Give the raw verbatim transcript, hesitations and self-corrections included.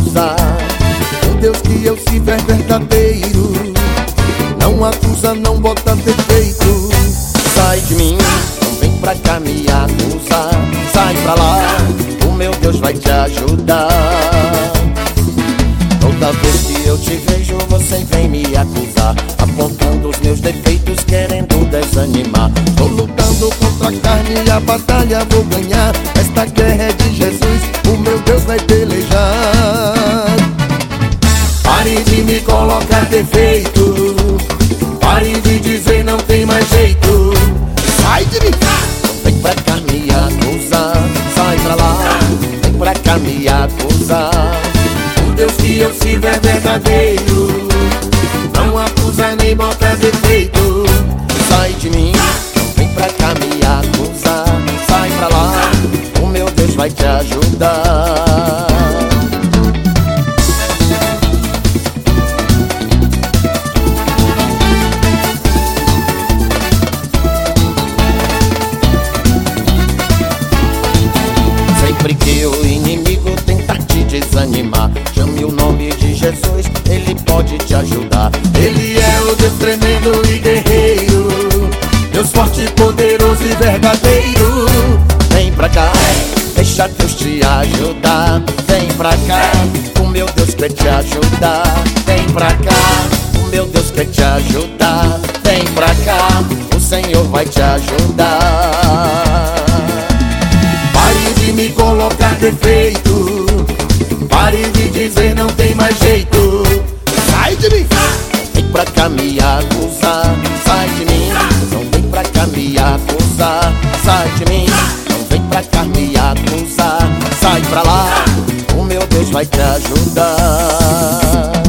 acusar. O Deus que eu sirvo é verdadeiro, não acusa, não bota defeito. Sai de mim, não vem pra cá me acusar. Sai pra lá, o meu Deus vai te ajudar. Toda vez que eu te vejo, você vem me acusar, apontando os meus defeitos, querendo desanimar. Tô lutando contra a carne e a batalha vou ganhar. Esta guerra é de Jesus, o meu Deus vai pelejar. Pare de me colocar defeito, pare de dizer não tem mais jeito. Sai de mim! Não vem pra cá me acusar. Sai pra lá, vem pra cá me acusar. O Deus que eu sirvo é verdadeiro, não acusa nem bota defeito. Sai de mim, não vem pra cá me acusar. Sai pra lá, o meu Deus vai te ajudar. Sempre que o inimigo tentar te desanimar, chame o nome de Jesus, Ele pode te ajudar. Ele é o Deus tremendo e guerreiro, Deus forte, poderoso e verdadeiro. Vem pra cá, deixa Deus te ajudar. Vem pra cá, o meu Deus quer te ajudar. Vem pra cá, o meu Deus quer te ajudar. Vem pra cá, o Senhor vai te ajudar. Pare de me colocar defeito, pare de dizer não tem mais jeito. Sai de mim! Não vem pra cá me acusar. Sai de mim! Não vem pra cá me acusar. Sai de mim! Não vem pra cá me acusar. Sai pra lá, o meu Deus vai te ajudar.